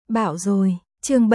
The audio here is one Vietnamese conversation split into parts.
Bảo rồi, chương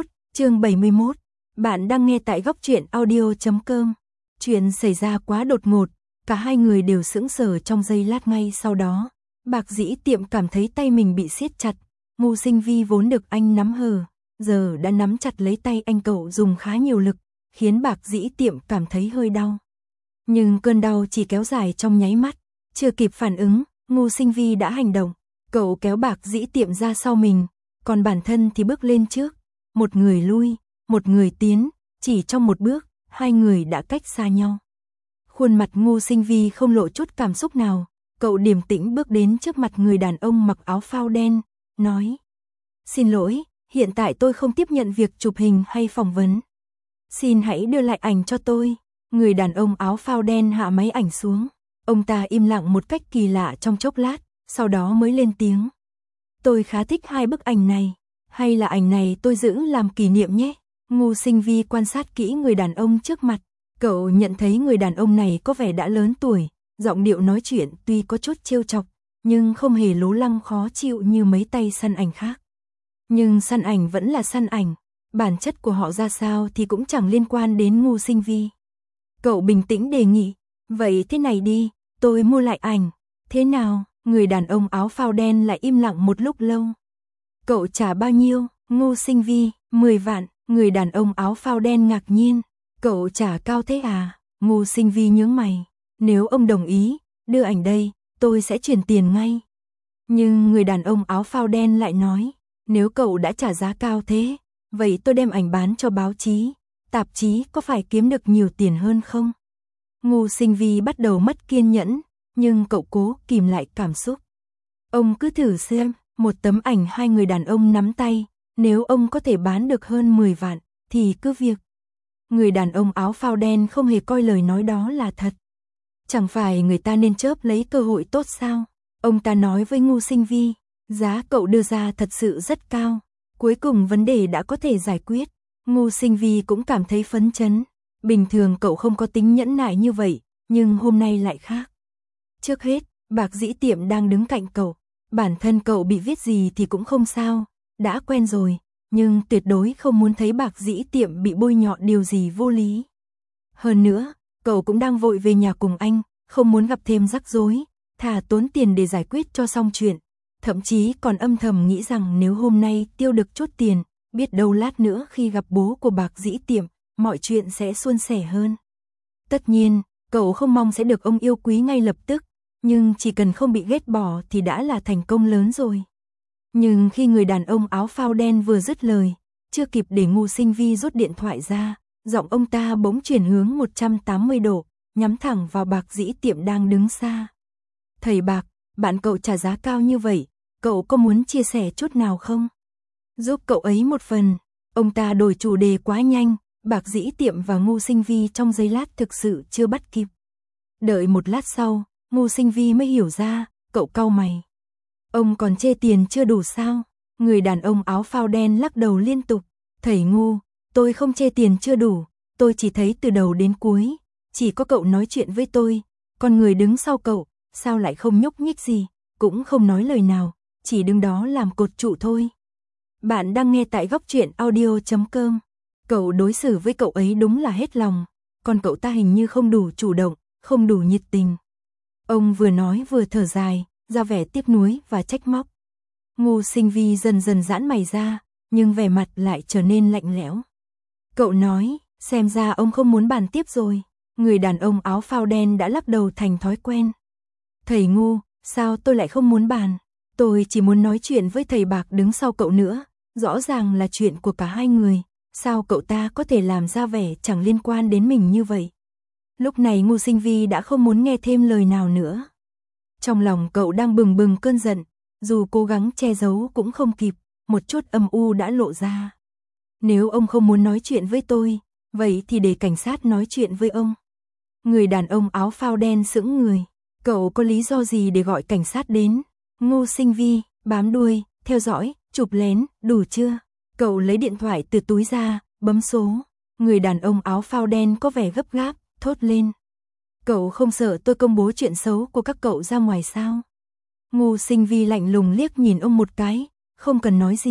71. Bạn đang nghe tại góc truyện audio.com. Chuyện xảy ra quá đột ngột, cả hai người đều sững sờ trong giây lát ngay sau đó. Bạc Dĩ Tiệm cảm thấy tay mình bị siết chặt, Ngô Sinh Vi vốn được anh nắm hờ, giờ đã nắm chặt lấy tay anh cậu dùng khá nhiều lực, khiến Bạc Dĩ Tiệm cảm thấy hơi đau. Nhưng cơn đau chỉ kéo dài trong nháy mắt, chưa kịp phản ứng, Ngô Sinh Vi đã hành động, cậu kéo Bạc Dĩ Tiệm ra sau mình, còn bản thân thì bước lên trước, một người lui, một người tiến, chỉ trong một bước, hai người đã cách xa nhau. Khuôn mặt Ngô Sinh Vi không lộ chút cảm xúc nào, cậu điềm tĩnh bước đến trước mặt người đàn ông mặc áo phao đen, nói: "Xin lỗi, hiện tại tôi không tiếp nhận việc chụp hình hay phỏng vấn. Xin hãy đưa lại ảnh cho tôi." Người đàn ông áo phao đen hạ máy ảnh xuống, ông ta im lặng một cách kỳ lạ trong chốc lát, sau đó mới lên tiếng: "Tôi khá thích hai bức ảnh này, hay là ảnh này tôi giữ làm kỷ niệm nhé." Ngô Sinh Vi quan sát kỹ người đàn ông trước mặt, cậu nhận thấy người đàn ông này có vẻ đã lớn tuổi, giọng điệu nói chuyện tuy có chút trêu chọc, nhưng không hề lố lăng khó chịu như mấy tay săn ảnh khác. Nhưng săn ảnh vẫn là săn ảnh, bản chất của họ ra sao thì cũng chẳng liên quan đến Ngô Sinh Vi. Cậu bình tĩnh đề nghị: "Vậy thế này đi, tôi mua lại ảnh." "Thế nào?" Người đàn ông áo phao đen lại im lặng một lúc lâu. "Cậu trả bao nhiêu?" Ngô Sinh Vi: 10 vạn. Người đàn ông áo phao đen ngạc nhiên: "Cậu trả cao thế à?" Ngô Sinh Vi nhướng mày: "Nếu ông đồng ý, đưa ảnh đây, tôi sẽ chuyển tiền ngay." Nhưng người đàn ông áo phao đen lại nói: "Nếu cậu đã trả giá cao thế, vậy tôi đem ảnh bán cho báo chí, tạp chí có phải kiếm được nhiều tiền hơn không?" Ngô Sinh Vi bắt đầu mất kiên nhẫn, nhưng cậu cố kìm lại cảm xúc. "Ông cứ thử xem, một tấm ảnh hai người đàn ông nắm tay, nếu ông có thể bán được hơn 10 vạn, thì cứ việc." Người đàn ông áo phao đen không hề coi lời nói đó là thật. "Chẳng phải người ta nên chớp lấy cơ hội tốt sao?" Ông ta nói với Ngô Sinh Vi: "Giá cậu đưa ra thật sự rất cao, cuối cùng vấn đề đã có thể giải quyết." Ngô Sinh Vi cũng cảm thấy phấn chấn, bình thường cậu không có tính nhẫn nại như vậy, nhưng hôm nay lại khác. Trước hết, Bạc Dĩ Tiệm đang đứng cạnh cậu, bản thân cậu bị viết gì thì cũng không sao, đã quen rồi, nhưng tuyệt đối không muốn thấy Bạc Dĩ Tiệm bị bôi nhọ điều gì vô lý. Hơn nữa, cậu cũng đang vội về nhà cùng anh, không muốn gặp thêm rắc rối, thà tốn tiền để giải quyết cho xong chuyện, thậm chí còn âm thầm nghĩ rằng nếu hôm nay tiêu được chút tiền, biết đâu lát nữa khi gặp bố của Bạc Dĩ Tiệm, mọi chuyện sẽ suôn sẻ hơn. Tất nhiên, cậu không mong sẽ được ông yêu quý ngay lập tức, nhưng chỉ cần không bị ghét bỏ thì đã là thành công lớn rồi. Nhưng khi người đàn ông áo phao đen vừa dứt lời, chưa kịp để Ngô Sinh Vi rút điện thoại ra, giọng ông ta bỗng chuyển hướng 180 độ, nhắm thẳng vào Bạc Dĩ Tiệm đang đứng xa. "Thầy Bạc, bạn cậu trả giá cao như vậy, cậu có muốn chia sẻ chút nào không? Giúp cậu ấy một phần." Ông ta đổi chủ đề quá nhanh, Bạc Dĩ Tiệm và Ngô Sinh Vi trong giây lát thực sự chưa bắt kịp. Đợi một lát sau, Ngô Sinh Vi mới hiểu ra, cậu cau mày: "Ông còn chê tiền chưa đủ sao?" Người đàn ông áo phao đen lắc đầu liên tục: "Thầy Ngô, tôi không chê tiền chưa đủ, tôi chỉ thấy từ đầu đến cuối, chỉ có cậu nói chuyện với tôi, còn người đứng sau cậu, sao lại không nhúc nhích gì, cũng không nói lời nào, chỉ đứng đó làm cột trụ thôi." Bạn đang nghe tại góc truyện audio.com. Cậu đối xử với cậu ấy đúng là hết lòng, còn cậu ta hình như không đủ chủ động, không đủ nhiệt tình. Ông vừa nói vừa thở dài, ra vẻ tiếc nuối và trách móc. Ngô Sinh Vi dần dần giãn mày ra, nhưng vẻ mặt lại trở nên lạnh lẽo. Cậu nói: "Xem ra ông không muốn bàn tiếp rồi." Người đàn ông áo phao đen đã lắc đầu thành thói quen. "Thầy Ngô, sao tôi lại không muốn bàn? Tôi chỉ muốn nói chuyện với thầy Bạc đứng sau cậu nữa, rõ ràng là chuyện của cả hai người, sao cậu ta có thể làm ra vẻ chẳng liên quan đến mình như vậy?" Lúc này Ngô Sinh Vi đã không muốn nghe thêm lời nào nữa. Trong lòng cậu đang bừng bừng cơn giận, dù cố gắng che giấu cũng không kịp, một chút âm u đã lộ ra. "Nếu ông không muốn nói chuyện với tôi, vậy thì để cảnh sát nói chuyện với ông." Người đàn ông áo phao đen sững người: "Cậu có lý do gì để gọi cảnh sát đến?" Ngô Sinh Vi: "Bám đuôi, theo dõi, chụp lén, đủ chưa?" Cậu lấy điện thoại từ túi ra, bấm số. Người đàn ông áo phao đen có vẻ gấp gáp, thốt lên: "Cậu không sợ tôi công bố chuyện xấu của các cậu ra ngoài sao?" Ngô Sinh Vi lạnh lùng liếc nhìn ông một cái, không cần nói gì,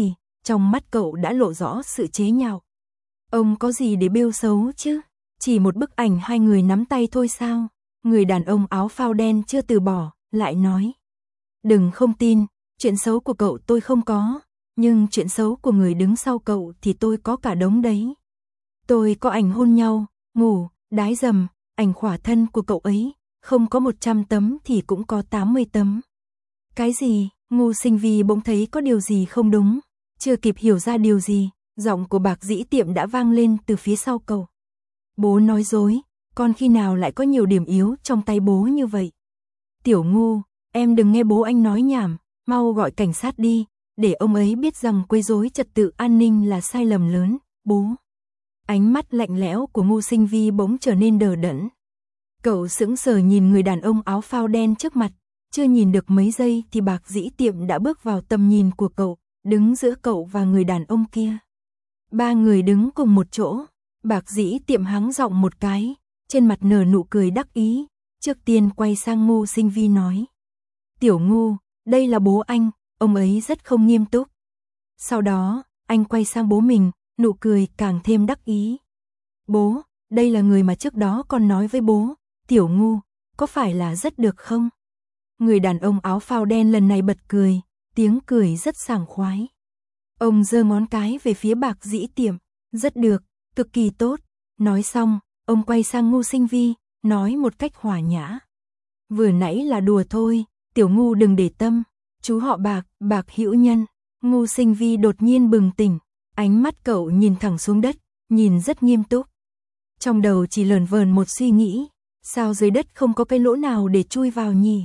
trong mắt cậu đã lộ rõ sự chế nhạo. Ông có gì để bêu xấu chứ? Chỉ một bức ảnh hai người nắm tay thôi sao? Người đàn ông áo phao đen chưa từ bỏ, lại nói. Đừng không tin, chuyện xấu của cậu tôi không có, nhưng chuyện xấu của người đứng sau cậu thì tôi có cả đống đấy. Tôi có ảnh hôn nhau, ngủ, đái dầm, ảnh khỏa thân của cậu ấy, không có 100 tấm thì cũng có 80 tấm. Cái gì? Ngô Sinh Vi bỗng thấy có điều gì không đúng, chưa kịp hiểu ra điều gì, giọng của Bạc Dĩ Tiệm đã vang lên từ phía sau cậu. Bố nói dối, con khi nào lại có nhiều điểm yếu trong tay bố như vậy? Tiểu Ngu, em đừng nghe bố anh nói nhảm, mau gọi cảnh sát đi, để ông ấy biết rằng quấy rối trật tự an ninh là sai lầm lớn, bố. Ánh mắt lạnh lẽo của Ngô Sinh Vi bỗng trở nên đờ đẫn. Cậu sững sờ nhìn người đàn ông áo phao đen trước mặt, chưa nhìn được mấy giây thì Bạc Dĩ Tiệm đã bước vào tầm nhìn của cậu, đứng giữa cậu và người đàn ông kia. Ba người đứng cùng một chỗ, Bạc Dĩ Tiệm hắng giọng một cái, trên mặt nở nụ cười đắc ý, trước tiên quay sang Ngô Sinh Vi nói. Tiểu Ngu, đây là bố anh, ông ấy rất không nghiêm túc. Sau đó, anh quay sang bố mình, nụ cười càng thêm đắc ý. Bố, đây là người mà trước đó con nói với bố, Tiểu Ngu, có phải là rất được không? Người đàn ông áo phao đen lần này bật cười, tiếng cười rất sảng khoái. Ông giơ ngón cái về phía Bạc Dĩ Tiệm, rất được, cực kỳ tốt. Nói xong, ông quay sang Ngô Sinh Vi, nói một cách hòa nhã. Vừa nãy là đùa thôi, Tiểu Ngu đừng để tâm, chú họ Bạc, Bạc Hữu Nhân. Ngô Sinh Vi đột nhiên bừng tỉnh, ánh mắt cậu nhìn thẳng xuống đất, nhìn rất nghiêm túc. Trong đầu chỉ lờn vờn một suy nghĩ, sao dưới đất không có cái lỗ nào để chui vào nhỉ?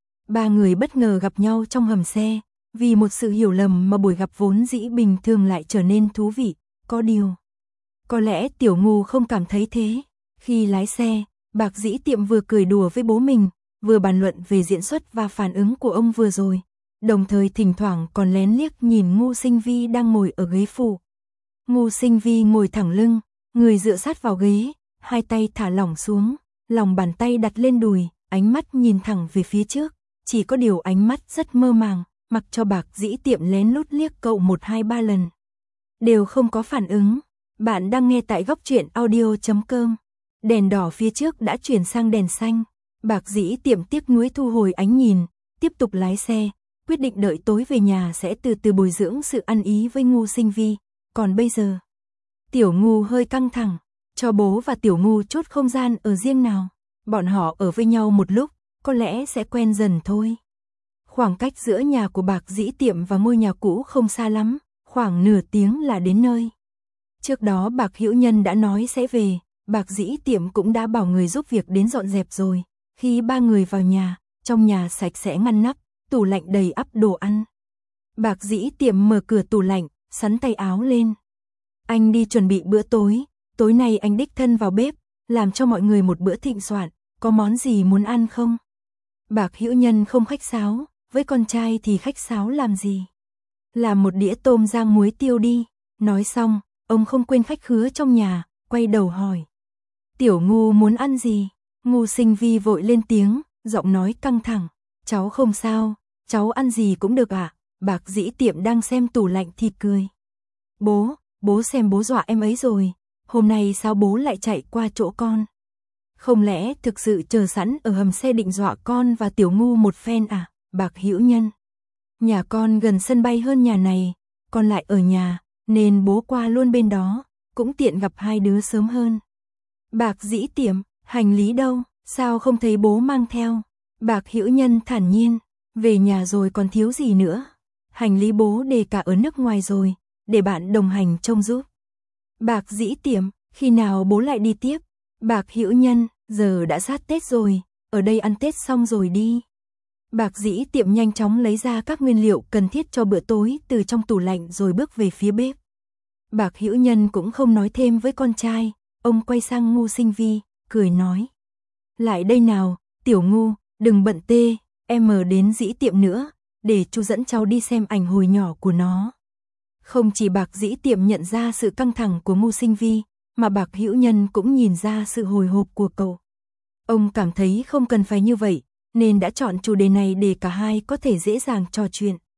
Ba người bất ngờ gặp nhau trong hầm xe, vì một sự hiểu lầm mà buổi gặp vốn dĩ bình thường lại trở nên thú vị, có điều. Có lẽ Tiểu Ngu không cảm thấy thế. Khi lái xe, Bạc Dĩ Tiệm vừa cười đùa với bố mình, vừa bàn luận về diễn xuất và phản ứng của ông vừa rồi, đồng thời thỉnh thoảng còn lén liếc nhìn Ngô Sinh Vi đang ngồi ở ghế phụ. Ngô Sinh Vi ngồi thẳng lưng, người dựa sát vào ghế, hai tay thả lỏng xuống, lòng bàn tay đặt lên đùi, ánh mắt nhìn thẳng về phía trước, chỉ có điều ánh mắt rất mơ màng, mặc cho Bạc Dĩ Tiệm lén lút liếc cậu 1, 2, 3 lần. Đều không có phản ứng. Bạn đang nghe tại góc truyện audio.com. Đèn đỏ phía trước đã chuyển sang đèn xanh. Bạc Dĩ Tiệm tiếc nuối thu hồi ánh nhìn, tiếp tục lái xe, quyết định đợi tối về nhà sẽ từ từ bồi dưỡng sự ăn ý với Ngô Sinh Vi. Còn bây giờ, Tiểu Ngu hơi căng thẳng, cho bố và Tiểu Ngu chút không gian ở riêng nào. Bọn họ ở với nhau một lúc, có lẽ sẽ quen dần thôi. Khoảng cách giữa nhà của Bạc Dĩ Tiệm và ngôi nhà cũ không xa lắm, khoảng nửa tiếng là đến nơi. Trước đó Bạc Hữu Nhân đã nói sẽ về, Bạc Dĩ Tiệm cũng đã bảo người giúp việc đến dọn dẹp rồi. Khi ba người vào nhà, trong nhà sạch sẽ ngăn nắp, tủ lạnh đầy ắp đồ ăn. Bạc Dĩ Tiệm mở cửa tủ lạnh, xắn tay áo lên. Anh đi chuẩn bị bữa tối, tối nay anh đích thân vào bếp, làm cho mọi người một bữa thịnh soạn, có món gì muốn ăn không? Bạc Hữu Nhân không khách sáo, với con trai thì khách sáo làm gì? Làm một đĩa tôm rang muối tiêu đi. Nói xong, ông không quên khách khứa trong nhà, quay đầu hỏi. Tiểu Ngu muốn ăn gì? Ngô Sinh Vi vội lên tiếng, giọng nói căng thẳng. Cháu không sao, cháu ăn gì cũng được ạ. Bạc Dĩ Tiệm đang xem tủ lạnh thì cười. Bố xem bố dọa em ấy rồi. Hôm nay sao bố lại chạy qua chỗ con? Không lẽ thực sự chờ sẵn ở hầm xe định dọa con và Tiểu Ngu một phen à? Bạc Hữu Nhân. Nhà con gần sân bay hơn nhà này, con lại ở nhà, nên bố qua luôn bên đó, cũng tiện gặp hai đứa sớm hơn. Bạc Dĩ Tiệm, hành lý đâu, sao không thấy bố mang theo? Bạc Hữu Nhân thản nhiên, về nhà rồi còn thiếu gì nữa? Hành lý bố để cả ở nước ngoài rồi, để bạn đồng hành trông giúp. Bạc Dĩ Tiệm, khi nào bố lại đi tiếp? Bạc Hữu Nhân, giờ đã sát Tết rồi, ở đây ăn Tết xong rồi đi. Bạc Dĩ Tiệm nhanh chóng lấy ra các nguyên liệu cần thiết cho bữa tối từ trong tủ lạnh rồi bước về phía bếp. Bạc Hữu Nhân cũng không nói thêm với con trai, ông quay sang Ngô Sinh Vi, cười nói. Lại đây nào, Tiểu Ngu, đừng bận tê, em đến Dĩ Tiệm nữa, để chú dẫn cháu đi xem ảnh hồi nhỏ của nó. Không chỉ Bạc Dĩ Tiệm nhận ra sự căng thẳng của Ngô Sinh Vi, mà Bạc Hữu Nhân cũng nhìn ra sự hồi hộp của cậu. Ông cảm thấy không cần phải như vậy, nên đã chọn chủ đề này để cả hai có thể dễ dàng trò chuyện.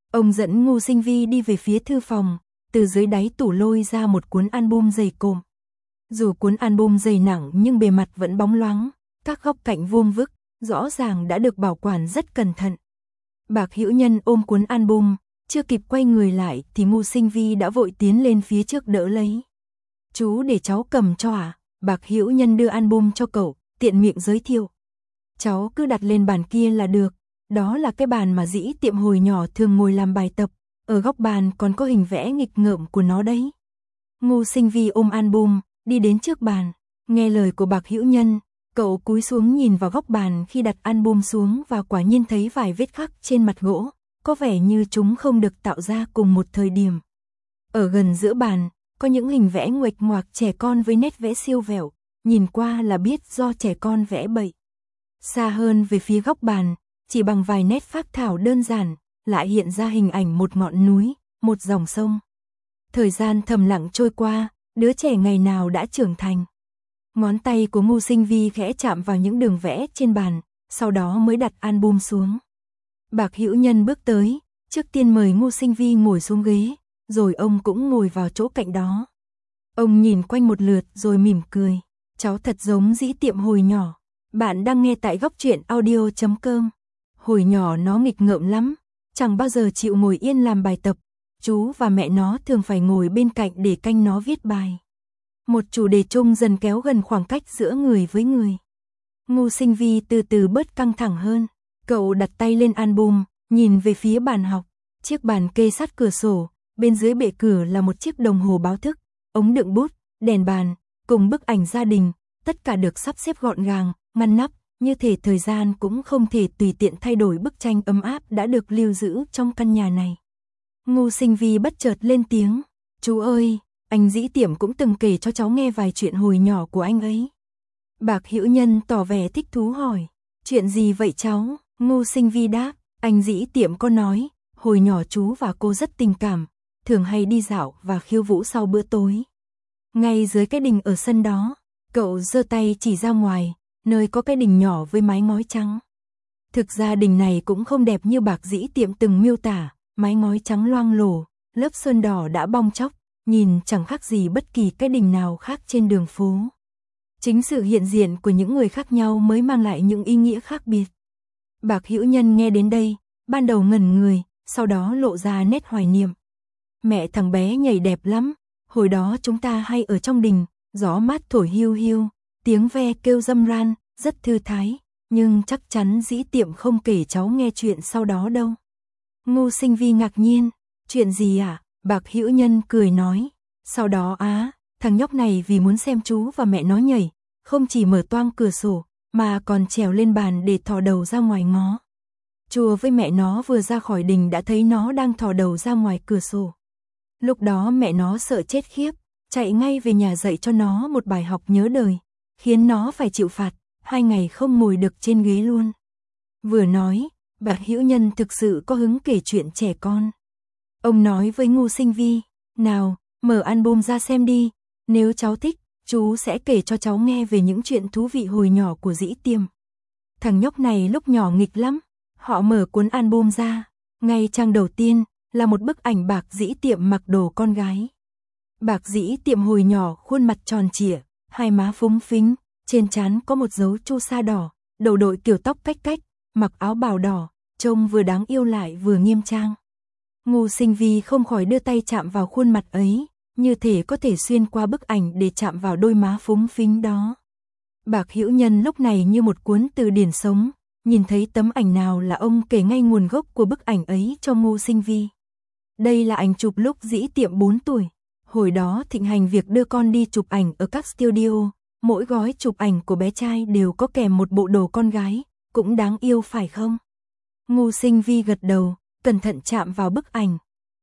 Ông dẫn Ngô Sinh Vi đi về phía thư phòng, từ dưới đáy tủ lôi ra một cuốn album dày cộm. Dù cuốn album dày nặng nhưng bề mặt vẫn bóng loáng, các góc cạnh vuông vức, rõ ràng đã được bảo quản rất cẩn thận. Bạc Hữu Nhân ôm cuốn album, chưa kịp quay người lại thì Ngô Sinh Vi đã vội tiến lên phía trước đỡ lấy. Chú để cháu cầm cho ạ. Bạc Hữu Nhân đưa album cho cậu, tiện miệng giới thiệu. Cháu cứ đặt lên bàn kia là được, đó là cái bàn mà Dĩ Tiệm hồi nhỏ thường ngồi làm bài tập, ở góc bàn còn có hình vẽ nghịch ngợm của nó đấy. Ngô Sinh Vi ôm album, đi đến trước bàn, nghe lời của Bạc Hữu Nhân, cậu cúi xuống nhìn vào góc bàn khi đặt album xuống và quả nhiên thấy vài vết khắc trên mặt gỗ, có vẻ như chúng không được tạo ra cùng một thời điểm. Ở gần giữa bàn, có những hình vẽ nguệch ngoạc trẻ con với nét vẽ siêu vẹo, nhìn qua là biết do trẻ con vẽ bậy. Xa hơn về phía góc bàn, chỉ bằng vài nét phác thảo đơn giản, lại hiện ra hình ảnh một ngọn núi, một dòng sông. Thời gian thầm lặng trôi qua, đứa trẻ ngày nào đã trưởng thành. Ngón tay của Ngô Sinh Vi khẽ chạm vào những đường vẽ trên bàn, sau đó mới đặt album xuống. Bạc Hữu Nhân bước tới, trước tiên mời Ngô Sinh Vi ngồi xuống ghế, rồi ông cũng ngồi vào chỗ cạnh đó. Ông nhìn quanh một lượt rồi mỉm cười. Cháu thật giống Dĩ Tiệm hồi nhỏ. Bạn đang nghe tại góc truyện audio.com. Hồi nhỏ nó nghịch ngợm lắm, chẳng bao giờ chịu ngồi yên làm bài tập. Chú và mẹ nó thường phải ngồi bên cạnh để canh nó viết bài. Một chủ đề chung dần kéo gần khoảng cách giữa người với người. Ngô Sinh Vi từ từ bớt căng thẳng hơn. Cậu đặt tay lên album, nhìn về phía bàn học. Chiếc bàn kê sát cửa sổ, bên dưới bệ cửa là một chiếc đồng hồ báo thức, ống đựng bút, đèn bàn, cùng bức ảnh gia đình, tất cả được sắp xếp gọn gàng, ngăn nắp, như thể thời gian cũng không thể tùy tiện thay đổi bức tranh ấm áp đã được lưu giữ trong căn nhà này. Ngô Sinh Vi bất chợt lên tiếng, chú ơi, anh Dĩ Tiệm cũng từng kể cho cháu nghe vài chuyện hồi nhỏ của anh ấy. Bạc Hữu Nhân tỏ vẻ thích thú hỏi, chuyện gì vậy cháu? Ngô Sinh Vi đáp, anh Dĩ Tiệm có nói, hồi nhỏ chú và cô rất tình cảm, thường hay đi dạo và khiêu vũ sau bữa tối. Ngay dưới cái đình ở sân đó, cậu giơ tay chỉ ra ngoài, nơi có cái đình nhỏ với mái ngói trắng. Thực ra đình này cũng không đẹp như Bạc Dĩ Tiệm từng miêu tả, mái ngói trắng loang lổ, lớp sơn đỏ đã bong tróc, nhìn chẳng khác gì bất kỳ cái đình nào khác trên đường phố. Chính sự hiện diện của những người khác nhau mới mang lại những ý nghĩa khác biệt. Bạc Hữu Nhân nghe đến đây, ban đầu ngẩn người, sau đó lộ ra nét hoài niệm. Mẹ thằng bé nhảy đẹp lắm, hồi đó chúng ta hay ở trong đình, gió mát thổi hiu hiu, tiếng ve kêu râm ran, rất thư thái, nhưng chắc chắn Dĩ Tiệm không kể cháu nghe chuyện sau đó đâu. Ngô Sinh Vi ngạc nhiên, chuyện gì à? Bạc Hữu Nhân cười nói, sau đó thằng nhóc này vì muốn xem chú và mẹ nó nhảy, không chỉ mở toang cửa sổ, mà còn trèo lên bàn để thò đầu ra ngoài ngó. Chùa với mẹ nó vừa ra khỏi đình đã thấy nó đang thò đầu ra ngoài cửa sổ. Lúc đó mẹ nó sợ chết khiếp, chạy ngay về nhà dạy cho nó một bài học nhớ đời, khiến nó phải chịu phạt, 2 ngày không ngồi được trên ghế luôn. Vừa nói, Bạc Hữu Nhân thực sự có hứng kể chuyện trẻ con. Ông nói với Ngô Sinh Vi, nào, mở album ra xem đi, nếu cháu thích, chú sẽ kể cho cháu nghe về những chuyện thú vị hồi nhỏ của Dĩ Tiệm. Thằng nhóc này lúc nhỏ nghịch lắm. Họ mở cuốn album ra, ngay trang đầu tiên là một bức ảnh Bạc Dĩ Tiệm mặc đồ con gái. Bạc Dĩ Tiệm hồi nhỏ khuôn mặt tròn trịa, hai má phúng phính, trên trán có một dấu chu sa đỏ, đầu đội kiểu tóc cách cách, mặc áo bào đỏ, trông vừa đáng yêu lại vừa nghiêm trang. Ngô Sinh Vi không khỏi đưa tay chạm vào khuôn mặt ấy, như thể có thể xuyên qua bức ảnh để chạm vào đôi má phúng phính đó. Bạc Hữu Nhân lúc này như một cuốn từ điển sống, nhìn thấy tấm ảnh nào là ông kể ngay nguồn gốc của bức ảnh ấy cho Ngô Sinh Vi. Đây là ảnh chụp lúc Dĩ Tiệm 4 tuổi. Hồi đó thịnh hành việc đưa con đi chụp ảnh ở các studio, mỗi gói chụp ảnh của bé trai đều có kèm một bộ đồ con gái, cũng đáng yêu phải không? Ngô Sinh Vi gật đầu, cẩn thận chạm vào bức ảnh.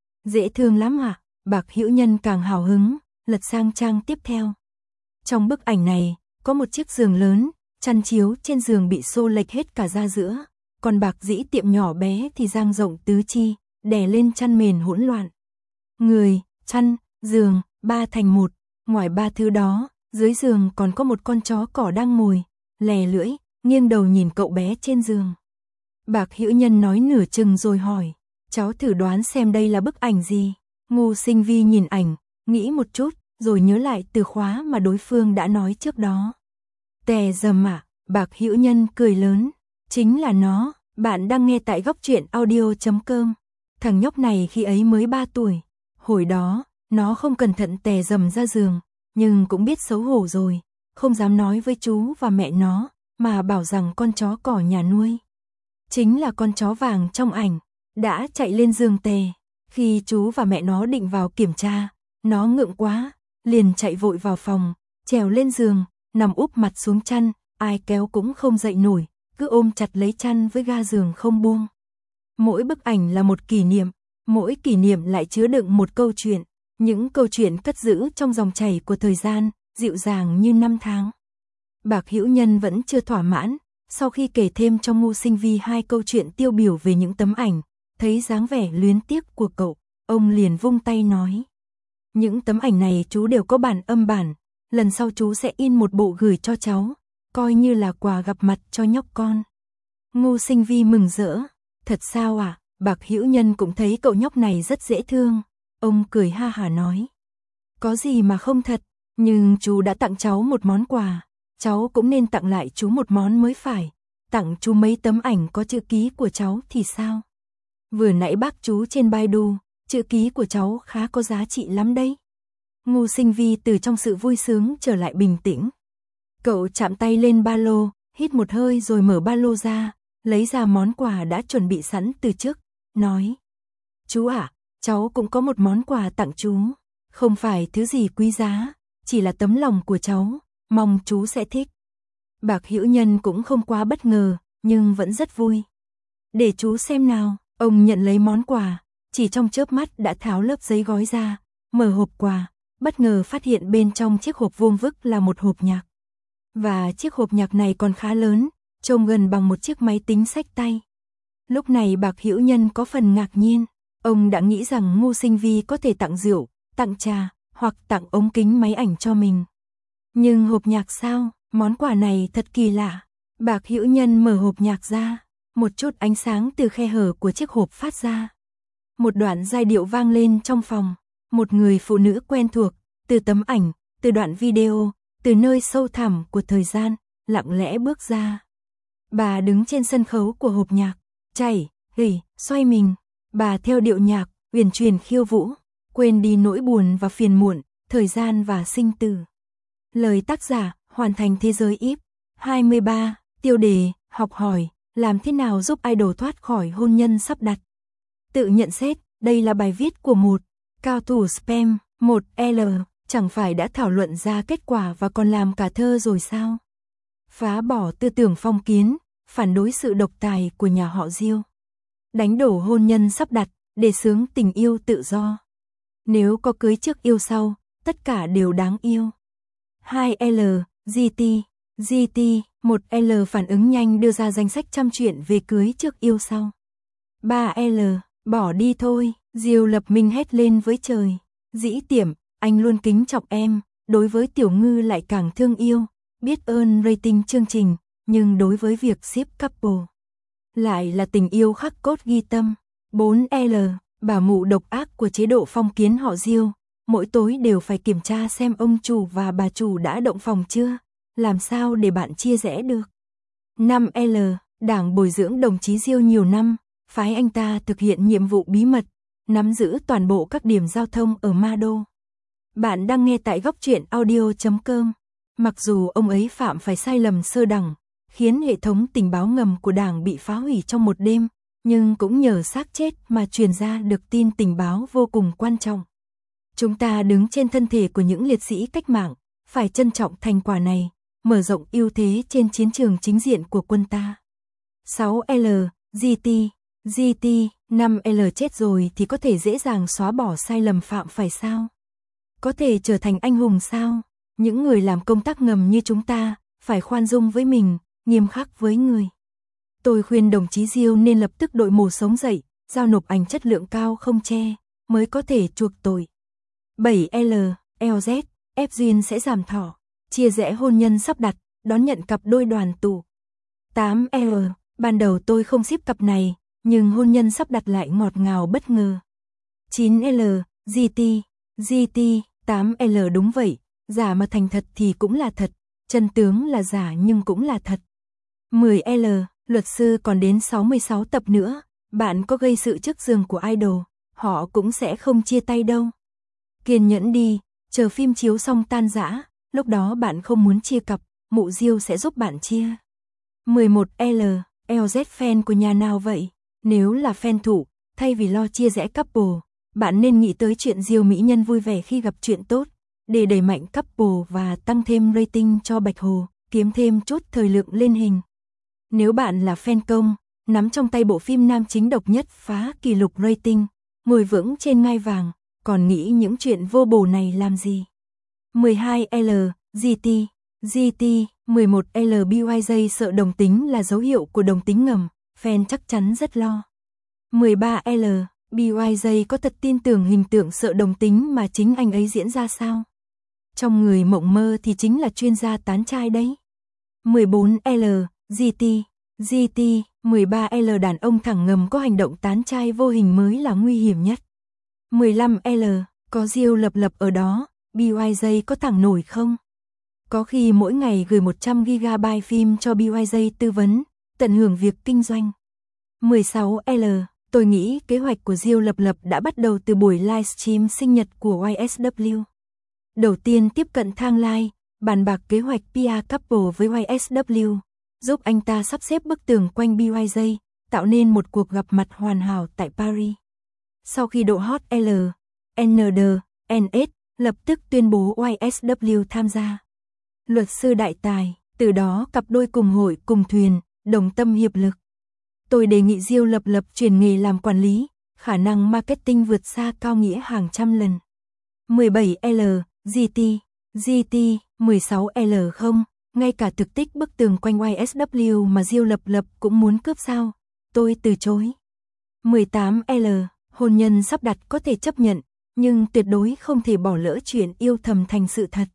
Dễ thương lắm à? Bạc Hữu Nhân càng hào hứng, lật sang trang tiếp theo. Trong bức ảnh này, có một chiếc giường lớn, chăn chiếu trên giường bị xô lệch hết cả ra giữa, còn Bạc Dĩ Tiệm nhỏ bé thì dang rộng tứ chi, đè lên chăn mền hỗn loạn. Người, chăn, giường, ba thành một, ngoài ba thứ đó, dưới giường còn có một con chó cỏ đang ngồi, lè lưỡi, nghiêng đầu nhìn cậu bé trên giường. Bạc Hữu Nhân nói nửa chừng rồi hỏi, Cháu thử đoán xem đây là bức ảnh gì. Ngô Sinh Vi nhìn ảnh, nghĩ một chút, rồi nhớ lại từ khóa mà đối phương đã nói trước đó. Tè dầm ạ, Bạc Hữu Nhân cười lớn. Chính là nó, bạn đang nghe tại góc truyện audio.com. Thằng nhóc này khi ấy mới 3 tuổi. Hồi đó, nó không cẩn thận tè dầm ra giường, nhưng cũng biết xấu hổ rồi, không dám nói với chú và mẹ nó, mà bảo rằng con chó cỏ nhà nuôi. Chính là con chó vàng trong ảnh, đã chạy lên giường tè. Khi chú và mẹ nó định vào kiểm tra, nó ngượng quá, liền chạy vội vào phòng, trèo lên giường, nằm úp mặt xuống chăn, ai kéo cũng không dậy nổi, cứ ôm chặt lấy chăn với ga giường không buông. Mỗi bức ảnh là một kỷ niệm, mỗi kỷ niệm lại chứa đựng một câu chuyện, những câu chuyện cất giữ trong dòng chảy của thời gian, dịu dàng như năm tháng. Bạc Hữu Nhân vẫn chưa thỏa mãn, sau khi kể thêm cho Ngô Sinh Vi 2 câu chuyện tiêu biểu về những tấm ảnh, thấy dáng vẻ luyến tiếc của cậu, ông liền vung tay nói. Những tấm ảnh này chú đều có bản âm bản, lần sau chú sẽ in một bộ gửi cho cháu, coi như là quà gặp mặt cho nhóc con. Ngô Sinh Vi mừng rỡ, thật sao ạ? Bạc Hữu Nhân cũng thấy cậu nhóc này rất dễ thương, ông cười ha hả nói. Có gì mà không thật, nhưng chú đã tặng cháu một món quà, cháu cũng nên tặng lại chú một món mới phải, tặng chú mấy tấm ảnh có chữ ký của cháu thì sao? Vừa nãy bác chú trên Baidu, chữ ký của cháu khá có giá trị lắm đấy. Ngô Sinh Vi từ trong sự vui sướng trở lại bình tĩnh. Cậu chạm tay lên ba lô, hít một hơi rồi mở ba lô ra, lấy ra món quà đã chuẩn bị sẵn từ trước, nói. Chú ạ, cháu cũng có một món quà tặng chú, không phải thứ gì quý giá, chỉ là tấm lòng của cháu, mong chú sẽ thích. Bạc Hữu Nhân cũng không quá bất ngờ, nhưng vẫn rất vui. Để chú xem nào, ông nhận lấy món quà, chỉ trong chớp mắt đã tháo lớp giấy gói ra, mở hộp quà, bất ngờ phát hiện bên trong chiếc hộp vuông vức là một hộp nhạc. Và chiếc hộp nhạc này còn khá lớn, trông gần bằng một chiếc máy tính xách tay. Lúc này Bạc Hữu Nhân có phần ngạc nhiên, ông đã nghĩ rằng Ngô Sinh Vi có thể tặng rượu, tặng trà, hoặc tặng ống kính máy ảnh cho mình. Nhưng hộp nhạc sao, món quà này thật kỳ lạ. Bạc Hữu Nhân mở hộp nhạc ra, một chút ánh sáng từ khe hở của chiếc hộp phát ra. Một đoạn giai điệu vang lên trong phòng, một người phụ nữ quen thuộc, từ tấm ảnh, từ đoạn video, từ nơi sâu thẳm của thời gian, lặng lẽ bước ra. Bà đứng trên sân khấu của hộp nhạc, chảy, gỉ, xoay mình, bà theo điệu nhạc, uyển chuyển khiêu vũ, quên đi nỗi buồn và phiền muộn, thời gian và sinh tử. Lời tác giả, hoàn thành thế giới íp. 23, tiêu đề, học hỏi, làm thế nào giúp idol thoát khỏi hôn nhân sắp đặt. Tự nhận xét, đây là bài viết của một cao thủ spam, 1L, chẳng phải đã thảo luận ra kết quả và còn làm cả thơ rồi sao? Phá bỏ tư tưởng phong kiến, phản đối sự độc tài của nhà họ Diêu. Đánh đổ hôn nhân sắp đặt, để xướng tình yêu tự do. Nếu có cưới trước yêu sau, tất cả đều đáng yêu. 2L, GT, 1L phản ứng nhanh đưa ra danh sách trăm chuyện về cưới trước yêu sau. 3L, bỏ đi thôi, Diêu Lập Minh hét lên với trời. Dĩ Tiểm, anh luôn kính trọng em, đối với Tiểu Ngư lại càng thương yêu, biết ơn rating chương trình, nhưng đối với việc ship couple, lại là tình yêu khắc cốt ghi tâm. 4L, bà mụ độc ác của chế độ phong kiến họ Diêu, mỗi tối đều phải kiểm tra xem ông chủ và bà chủ đã động phòng chưa, làm sao để bạn chia rẽ được. 5L, Đảng bồi dưỡng đồng chí Diêu nhiều năm, phái anh ta thực hiện nhiệm vụ bí mật, nắm giữ toàn bộ các điểm giao thông ở Ma Đô. Bạn đang nghe tại góc truyện audio.com. Mặc dù ông ấy phạm phải sai lầm sơ đẳng, khiến hệ thống tình báo ngầm của Đảng bị phá hủy trong một đêm, nhưng cũng nhờ xác chết mà truyền ra được tin tình báo vô cùng quan trọng. Chúng ta đứng trên thân thể của những liệt sĩ cách mạng, phải trân trọng thành quả này, mở rộng ưu thế trên chiến trường chính diện của quân ta. 6L, GT, 5L chết rồi thì có thể dễ dàng xóa bỏ sai lầm phạm phải sao? Có thể trở thành anh hùng sao? Những người làm công tác ngầm như chúng ta, phải khoan dung với mình, nghiêm khắc với người. Tôi khuyên đồng chí Diêu nên lập tức đội mồ sống dậy, giao nộp ảnh chất lượng cao không che, mới có thể chuộc tội. 7L, LZ, ép duyên sẽ giảm thọ, chia rẽ hôn nhân sắp đặt, đón nhận cặp đôi đoàn tụ. 8L, ban đầu tôi không ship cặp này, nhưng hôn nhân sắp đặt lại ngọt ngào bất ngờ. 9L, GT, GT, 8L đúng vậy, giả mà thành thật thì cũng là thật, chân tướng là giả nhưng cũng là thật. 10L, luật sư còn đến 66 tập nữa, bạn có gây sự trước giường của idol, họ cũng sẽ không chia tay đâu. Kiên nhẫn đi, chờ phim chiếu xong tan rã, lúc đó bạn không muốn chia cặp, mụ Diêu sẽ giúp bạn chia. 11L, LZ fan của nhà nào vậy? Nếu là fan thủ, thay vì lo chia rẽ couple, bạn nên nghĩ tới chuyện Diêu mỹ nhân vui vẻ khi gặp chuyện tốt, để đẩy mạnh couple và tăng thêm rating cho Bạch Hồ, kiếm thêm chút thời lượng lên hình. Nếu bạn là fan công, nắm trong tay bộ phim nam chính độc nhất phá kỷ lục rating, ngồi vững trên ngai vàng, còn nghĩ những chuyện vô bổ này làm gì? 12L, GT, GT, 11L BYJ sợ đồng tính là dấu hiệu của đồng tính ngầm, fan chắc chắn rất lo. 13L, BYJ có thật tin tưởng hình tượng sợ đồng tính mà chính anh ấy diễn ra sao? Trong người mộng mơ thì chính là chuyên gia tán trai đấy. 14L, GT, GT, 13L đàn ông thẳng ngầm có hành động tán trai vô hình mới là nguy hiểm nhất. 15L, có Diêu Lập Lập ở đó, BYJ có thẳng nổi không? Có khi mỗi ngày gửi 100GB phim cho BYJ tư vấn, tận hưởng việc kinh doanh. 16L, tôi nghĩ kế hoạch của Diêu Lập Lập đã bắt đầu từ buổi livestream sinh nhật của YSW. Đầu tiên tiếp cận Thang Lai, bàn bạc kế hoạch PR couple với YSW, giúp anh ta sắp xếp bức tường quanh BYJ, tạo nên một cuộc gặp mặt hoàn hảo tại Paris. Sau khi độ hot L, ND, NS, lập tức tuyên bố YSW tham gia. Luật sư đại tài, từ đó cặp đôi cùng hội cùng thuyền, đồng tâm hiệp lực. Tôi đề nghị Diêu Lập Lập chuyển nghề làm quản lý, khả năng marketing vượt xa Cao Nghĩa hàng trăm lần. 17L, GT, GT, 16L không, ngay cả thực tích bức tường quanh YSW mà Diêu Lập Lập cũng muốn cướp sao, tôi từ chối. 18L, hôn nhân sắp đặt có thể chấp nhận, nhưng tuyệt đối không thể bỏ lỡ chuyện yêu thầm thành sự thật.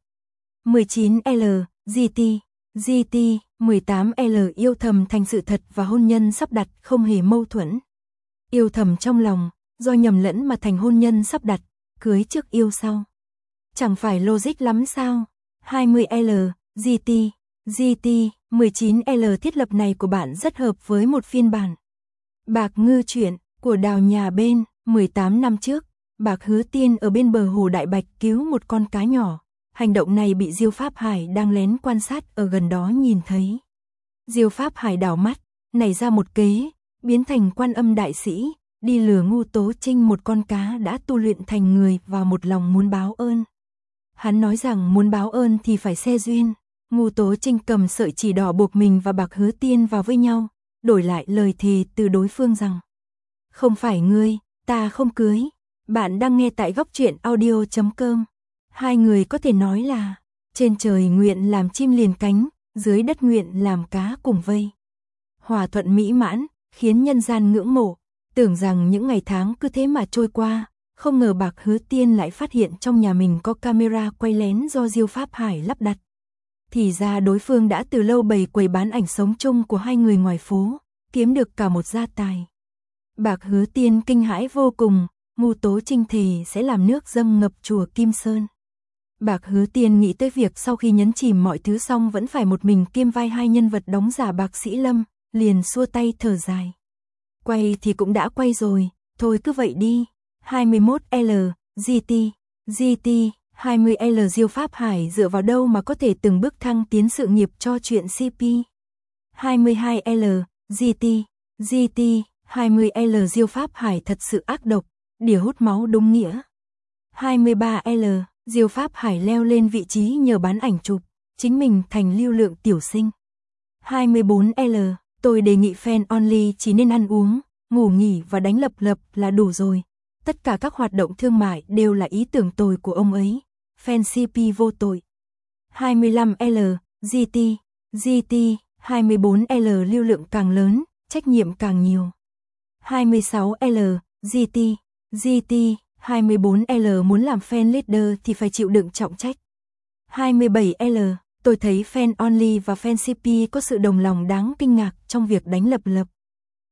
19L, GT, GT, 18L yêu thầm thành sự thật và hôn nhân sắp đặt không hề mâu thuẫn. Yêu thầm trong lòng, do nhầm lẫn mà thành hôn nhân sắp đặt, cưới trước yêu sau. Chẳng phải logic lắm sao? 20L, GT, GT, 19L thiết lập này của bạn rất hợp với một phiên bản Bạc Ngư chuyện của Đào Nhà Bên. 18 năm trước, Bạc Hứa Tiên ở bên bờ hồ Đại Bạch cứu một con cá nhỏ. Hành động này bị Diêu Pháp Hải đang lén quan sát ở gần đó nhìn thấy. Diêu Pháp Hải đảo mắt, nảy ra một kế, biến thành Quan Âm đại sĩ, đi lừa Ngu Tố Trinh một con cá đã tu luyện thành người và một lòng muốn báo ơn. Hắn nói rằng muốn báo ơn thì phải xe duyên. Ngu Tố Trinh cầm sợi chỉ đỏ buộc mình và Bạc Hứa Tiên vào với nhau, đổi lại lời thề từ đối phương rằng không phải ngươi, ta không cưới. Bạn đang nghe tại góc truyện audio.com. Hai người có thể nói là trên trời nguyện làm chim liền cánh, dưới đất nguyện làm cá cùng vây. Hòa thuận mỹ mãn, khiến nhân gian ngưỡng mộ, tưởng rằng những ngày tháng cứ thế mà trôi qua, không ngờ Bạc Hứa Tiên lại phát hiện trong nhà mình có camera quay lén do Diêu Pháp Hải lắp đặt. Thì ra đối phương đã từ lâu bày quầy bán ảnh sống chung của hai người ngoài phố, kiếm được cả một gia tài. Bạc Hứa Tiên kinh hãi vô cùng, Ngu Tố Trinh thề sẽ làm nước dâng ngập chùa Kim Sơn. Bạc Hứa Tiên nghĩ tới việc sau khi nhấn chìm mọi thứ xong vẫn phải một mình kiêm vai hai nhân vật đóng giả Bạc Sĩ Lâm, liền xua tay thở dài. Quay thì cũng đã quay rồi, thôi cứ vậy đi. 21L, GT, GT, 20L Diêu Pháp Hải dựa vào đâu mà có thể từng bước thăng tiến sự nghiệp cho chuyện CP. 22L, GT, GT, 20L Diêu Pháp Hải thật sự ác độc, đỉa hút máu đúng nghĩa. 23L, Diêu Pháp Hải leo lên vị trí nhờ bán ảnh chụp, chính mình thành lưu lượng tiểu sinh. 24L, tôi đề nghị fan only chỉ nên ăn uống, ngủ nghỉ và đánh lập lập là đủ rồi. Tất cả các hoạt động thương mại đều là ý tưởng tồi của ông ấy. Fan CP vô tội. 25L, GT, GT, 24L lưu lượng càng lớn, trách nhiệm càng nhiều. 26L, GT, GT, 24L muốn làm fan leader thì phải chịu đựng trọng trách. 27L, tôi thấy fan only và fan CP có sự đồng lòng đáng kinh ngạc trong việc đánh lập lập.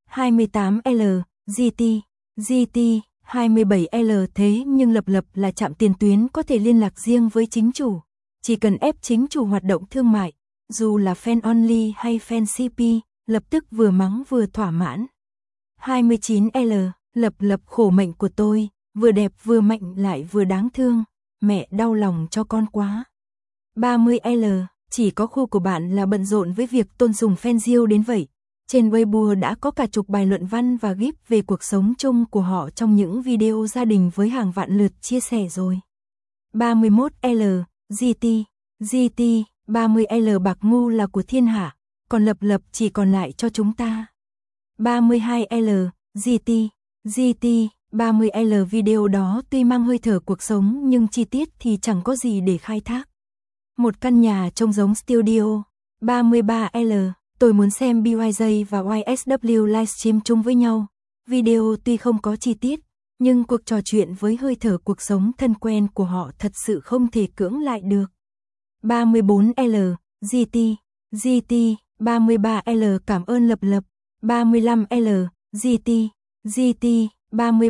28L, GT, GT, 27L. Thế nhưng Lập Lập là trạm tiền tuyến có thể liên lạc riêng với chính chủ. Chỉ cần ép chính chủ hoạt động thương mại, dù là fan only hay fan CP, lập tức vừa mắng vừa thỏa mãn. 29L, Lập Lập khổ mệnh của tôi, vừa đẹp vừa mạnh lại vừa đáng thương, mẹ đau lòng cho con quá. 30L, chỉ có khu của bạn là bận rộn với việc tôn sùng fan Diêu đến vậy. Trên Weibo đã có cả chục bài luận văn và GIF về cuộc sống chung của họ trong những video gia đình với hàng vạn lượt chia sẻ rồi. 31L, GT, GT, 30L. Bạc ngu là của thiên hạ, còn Lập Lập chỉ còn lại cho chúng ta. 32L, GT, GT, 30L. Video đó tuy mang hơi thở cuộc sống nhưng chi tiết thì chẳng có gì để khai thác. Một căn nhà trông giống studio. 33L, tôi muốn xem BYJ và YSW livestream chung với nhau. Video tuy không có chi tiết, nhưng cuộc trò chuyện với hơi thở cuộc sống thân quen của họ thật sự không thể cưỡng lại được. 34L, GT, GT, 33L. Cảm ơn Lập Lập. 35L, GT, GT,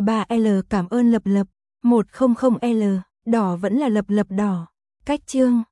33L. Cảm ơn Lập Lập. 100L, đỏ vẫn là Lập Lập đỏ. Cách chương